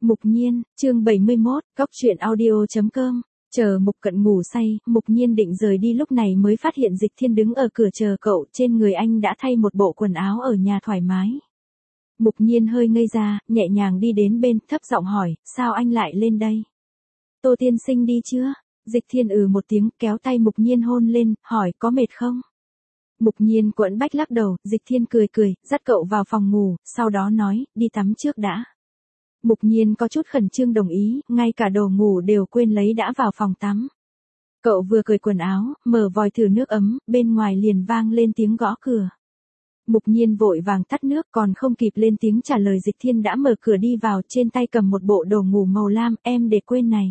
Mục Nhiên, chương 71, cóc truyện audio.com. Chờ Mục Cận ngủ say, Mục Nhiên định rời đi lúc này mới phát hiện Dịch Thiên đứng ở cửa chờ cậu, trên người anh đã thay một bộ quần áo ở nhà thoải mái. Mục Nhiên hơi ngây ra, nhẹ nhàng đi đến bên, thấp giọng hỏi, sao anh lại lên đây? Tô tiên sinh đi chưa? Dịch Thiên một tiếng, kéo tay Mục Nhiên hôn lên, hỏi có mệt không? Mục Nhiên quẫn bách lắc đầu, Dịch Thiên cười, dắt cậu vào phòng ngủ, sau đó nói, đi tắm trước đã. Mục Nhiên có chút khẩn trương đồng ý, ngay cả đồ ngủ đều quên lấy đã vào phòng tắm. Cậu vừa cởi quần áo, mở vòi thử nước ấm, bên ngoài liền vang lên tiếng gõ cửa. Mục Nhiên vội vàng tắt nước, còn không kịp lên tiếng trả lời Dịch Thiên đã mở cửa đi vào, trên tay cầm một bộ đồ ngủ màu lam, em để quên này.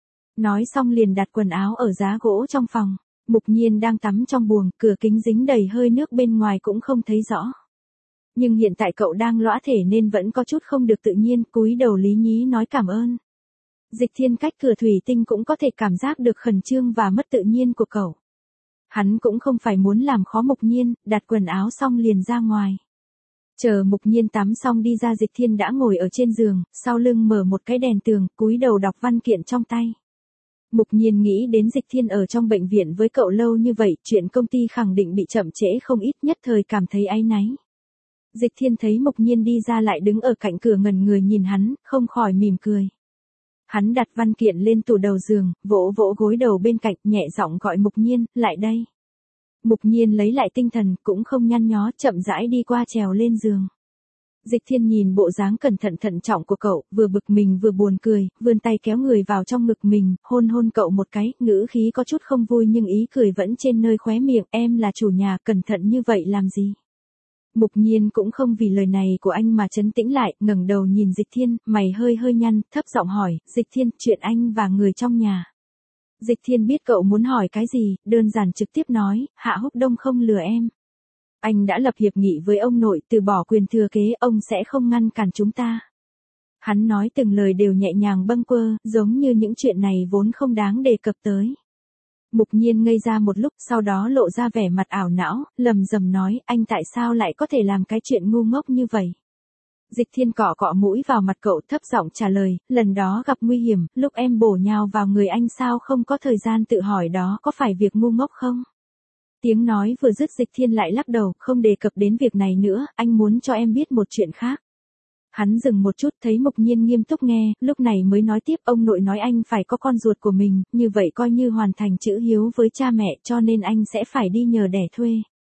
Nói xong liền đặt quần áo ở giá gỗ trong phòng. Mục Nhiên đang tắm trong buồng, cửa kính dính đầy hơi nước bên ngoài cũng không thấy rõ. Nhưng hiện tại cậu đang lõa thể nên vẫn có chút không được tự nhiên, cúi đầu lý nhí nói cảm ơn. Dịch Thiên cách cửa thủy tinh cũng có thể cảm giác được khẩn trương và mất tự nhiên của cậu. Hắn cũng không phải muốn làm khó Mục Nhiên, đặt quần áo xong liền ra ngoài. Chờ Mục Nhiên tắm xong đi ra, Dịch Thiên đã ngồi ở trên giường, sau lưng mở một cái đèn tường, cúi đầu đọc văn kiện trong tay. Mục Nhiên nghĩ đến Dịch Thiên ở trong bệnh viện với cậu lâu như vậy, chuyện công ty khẳng định bị chậm trễ không ít, nhất thời cảm thấy áy náy. Dịch Thiên thấy Mục Nhiên đi ra lại đứng ở cạnh cửa ngẩn người nhìn hắn, không khỏi mỉm cười. Hắn đặt văn kiện lên tủ đầu giường, vỗ vỗ gối đầu bên cạnh, nhẹ giọng gọi Mục Nhiên, lại đây. Mục Nhiên lấy lại tinh thần, cũng không nhăn nhó, chậm rãi đi qua trèo lên giường. Dịch Thiên nhìn bộ dáng cẩn thận thận trọng của cậu, vừa bực mình vừa buồn cười, vươn tay kéo người vào trong ngực mình, hôn cậu một cái, ngữ khí có chút không vui nhưng ý cười vẫn trên nơi khóe miệng, em là chủ nhà, cẩn thận như vậy làm gì? Mục Nhiên cũng không vì lời này của anh mà trấn tĩnh lại, ngẩng đầu nhìn Dịch Thiên, mày hơi nhăn, thấp giọng hỏi, Dịch Thiên, chuyện anh và người trong nhà. Dịch Thiên biết cậu muốn hỏi cái gì, đơn giản trực tiếp nói, Hạ Húc Đông không lừa em. Anh đã lập hiệp nghị với ông nội, từ bỏ quyền thừa kế, ông sẽ không ngăn cản chúng ta. Hắn nói từng lời đều nhẹ nhàng bâng quơ, giống như những chuyện này vốn không đáng đề cập tới. Mục Nhiên ngây ra một lúc, sau đó lộ ra vẻ mặt ảo não, lầm rầm nói, anh tại sao lại có thể làm cái chuyện ngu ngốc như vậy? Dịch Thiên cọ mũi vào mặt cậu, thấp giọng trả lời, lần đó gặp nguy hiểm, lúc em bổ nhào vào người anh sao không có thời gian tự hỏi đó có phải việc ngu ngốc không? Tiếng nói vừa dứt, Dịch Thiên lại lắc đầu, không đề cập đến việc này nữa, anh muốn cho em biết một chuyện khác. Hắn dừng một chút, thấy Mục Nhiên nghiêm túc nghe, lúc này mới nói tiếp, ông nội nói anh phải có con ruột của mình, như vậy coi như hoàn thành chữ hiếu với cha mẹ, cho nên anh sẽ phải đi nhờ đẻ thuê.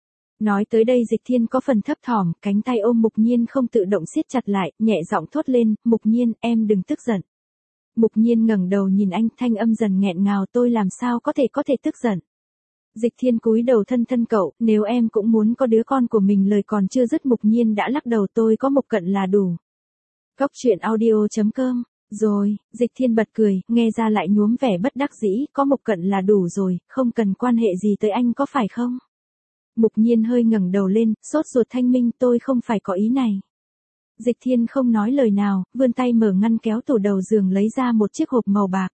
Nói tới đây Dịch Thiên có phần thấp thỏm, cánh tay ôm Mục Nhiên không tự động siết chặt lại, nhẹ giọng thốt lên, Mục Nhiên, em đừng tức giận. Mục Nhiên ngẩng đầu nhìn anh, thanh âm dần nghẹn ngào, tôi làm sao có thể tức giận. Dịch Thiên cúi đầu thân cậu, nếu em cũng muốn có đứa con của mình, lời còn chưa dứt Mục Nhiên đã lắc đầu, tôi có Mục Cận là đủ. Cóc truyện audio.com. Rồi, Dịch Thiên bật cười, nghe ra lại nhuốm vẻ bất đắc dĩ, có Mục Cận là đủ rồi, không cần quan hệ gì tới anh có phải không? Mục Nhiên hơi ngẩng đầu lên, sốt ruột thanh minh, tôi không phải có ý này. Dịch Thiên không nói lời nào, vươn tay mở ngăn kéo tủ đầu giường lấy ra một chiếc hộp màu bạc.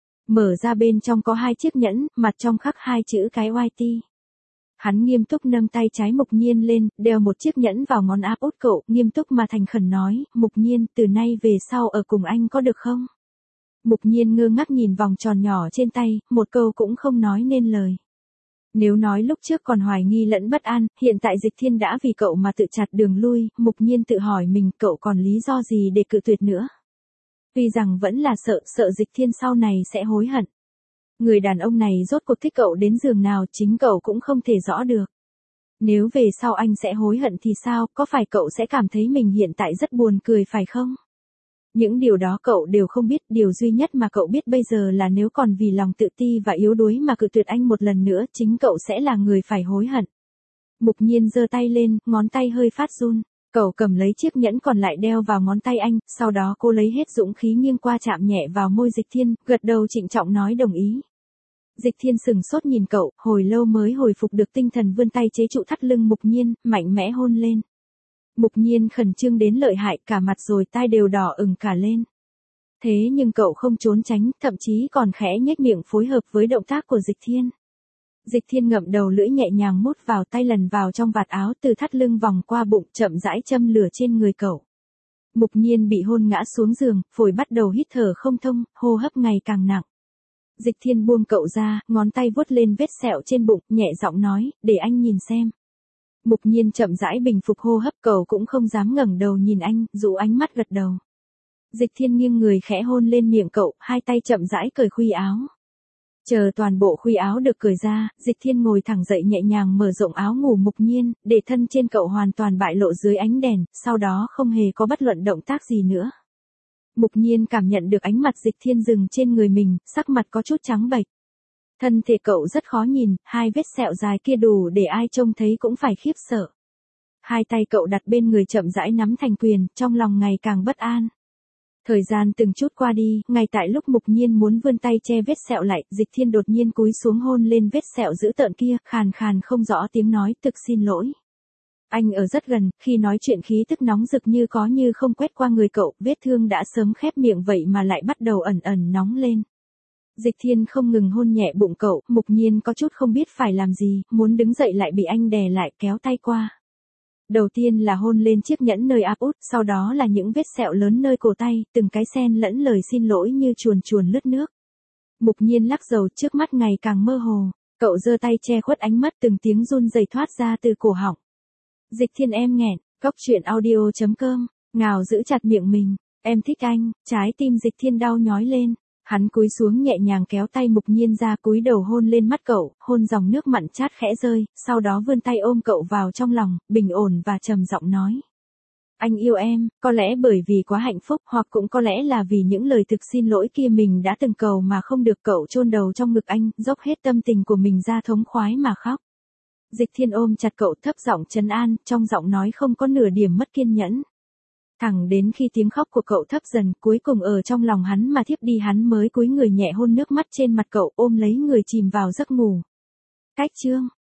Mở ra bên trong có 2 chiếc nhẫn, mặt trong khắc 2 chữ cái YT. Hắn nghiêm túc nâng tay trái Mục Nhiên lên, đeo một chiếc nhẫn vào ngón áp út cậu, nghiêm túc mà thành khẩn nói, Mục Nhiên, từ nay về sau ở cùng anh có được không? Mục Nhiên ngơ ngác nhìn vòng tròn nhỏ trên tay, một câu cũng không nói nên lời. Nếu nói lúc trước còn hoài nghi lẫn bất an, hiện tại Dịch Thiên đã vì cậu mà tự chặt đường lui, Mục Nhiên tự hỏi mình cậu còn lý do gì để cự tuyệt nữa. Tuy rằng vẫn là sợ Dịch Thiên sau này sẽ hối hận. Người đàn ông này rốt cuộc thích cậu đến giường nào chính cậu cũng không thể rõ được. Nếu về sau anh sẽ hối hận thì sao, có phải cậu sẽ cảm thấy mình hiện tại rất buồn cười phải không? Những điều đó cậu đều không biết, điều duy nhất mà cậu biết bây giờ là nếu còn vì lòng tự ti và yếu đuối mà cự tuyệt anh một lần nữa, chính cậu sẽ là người phải hối hận. Mục Nhiên giơ tay lên, ngón tay hơi phát run. Cậu cầm lấy chiếc nhẫn còn lại đeo vào ngón tay anh, sau đó cô lấy hết dũng khí nghiêng qua chạm nhẹ vào môi Dịch Thiên, gật đầu trịnh trọng nói đồng ý. Dịch Thiên sừng sốt nhìn cậu, hồi lâu mới hồi phục được tinh thần, vươn tay chế trụ thắt lưng Mục Nhiên, mạnh mẽ hôn lên. Mục Nhiên khẩn trương đến lợi hại, cả mặt rồi tai đều đỏ ửng cả lên. Thế nhưng cậu không trốn tránh, thậm chí còn khẽ nhếch miệng phối hợp với động tác của Dịch Thiên. Dịch Thiên ngậm đầu lưỡi nhẹ nhàng mút vào tay, lần vào trong vạt áo, từ thắt lưng vòng qua bụng, chậm rãi châm lửa trên người cậu. Mục Nhiên bị hôn ngã xuống giường, phổi bắt đầu hít thở không thông, hô hấp ngày càng nặng. Dịch Thiên buông cậu ra, ngón tay vuốt lên vết sẹo trên bụng, nhẹ giọng nói, để anh nhìn xem. Mục Nhiên chậm rãi bình phục hô hấp, cậu cũng không dám ngẩng đầu nhìn anh, dụ ánh mắt gật đầu. Dịch Thiên nghiêng người khẽ hôn lên miệng cậu, hai tay chậm rãi cởi khuy áo. Chờ toàn bộ khuy áo được cởi ra, Dịch Thiên ngồi thẳng dậy nhẹ nhàng mở rộng áo ngủ Mục Nhiên, để thân trên cậu hoàn toàn bại lộ dưới ánh đèn, sau đó không hề có bất luận động tác gì nữa. Mục Nhiên cảm nhận được ánh mặt Dịch Thiên dừng trên người mình, sắc mặt có chút trắng bệch. Thân thể cậu rất khó nhìn, hai vết sẹo dài kia đủ để ai trông thấy cũng phải khiếp sợ. Hai tay cậu đặt bên người chậm rãi nắm thành quyền, trong lòng ngày càng bất an. Thời gian từng chút qua đi, ngay tại lúc Mục Nhiên muốn vươn tay che vết sẹo lại, Dịch Thiên đột nhiên cúi xuống hôn lên vết sẹo dữ tợn kia, khàn khàn không rõ tiếng nói, thực xin lỗi. Anh ở rất gần, khi nói chuyện khí tức nóng rực như có như không quét qua người cậu, vết thương đã sớm khép miệng vậy mà lại bắt đầu ẩn ẩn nóng lên. Dịch Thiên không ngừng hôn nhẹ bụng cậu, Mục Nhiên có chút không biết phải làm gì, muốn đứng dậy lại bị anh đè lại kéo tay qua. Đầu tiên là hôn lên chiếc nhẫn nơi áp út, sau đó là những vết sẹo lớn nơi cổ tay, từng cái xen lẫn lời xin lỗi như chuồn chuồn lướt nước. Mục Nhiên lắc đầu, trước mắt ngày càng mơ hồ, cậu giơ tay che khuất ánh mắt, từng tiếng run rẩy thoát ra từ cổ họng. Dịch Thiên em nghẹn, coctruyện.audio.com, Ngào giữ chặt miệng mình, em thích anh, trái tim Dịch Thiên đau nhói lên. Hắn cúi xuống nhẹ nhàng kéo tay Mục Nhiên ra, cúi đầu hôn lên mắt cậu, hôn dòng nước mặn chát khẽ rơi, sau đó vươn tay ôm cậu vào trong lòng, bình ổn và trầm giọng nói. Anh yêu em, có lẽ bởi vì quá hạnh phúc, hoặc cũng có lẽ là vì những lời thực xin lỗi kia mình đã từng cầu mà không được. Cậu chôn đầu trong ngực anh, dốc hết tâm tình của mình ra thống khoái mà khóc. Dịch Thiên ôm chặt cậu, thấp giọng trấn an, trong giọng nói không có nửa điểm mất kiên nhẫn. Thẳng đến khi tiếng khóc của cậu thấp dần, cuối cùng ở trong lòng hắn mà thiếp đi, hắn mới cúi người nhẹ hôn nước mắt trên mặt cậu, ôm lấy người chìm vào giấc ngủ. Cách chương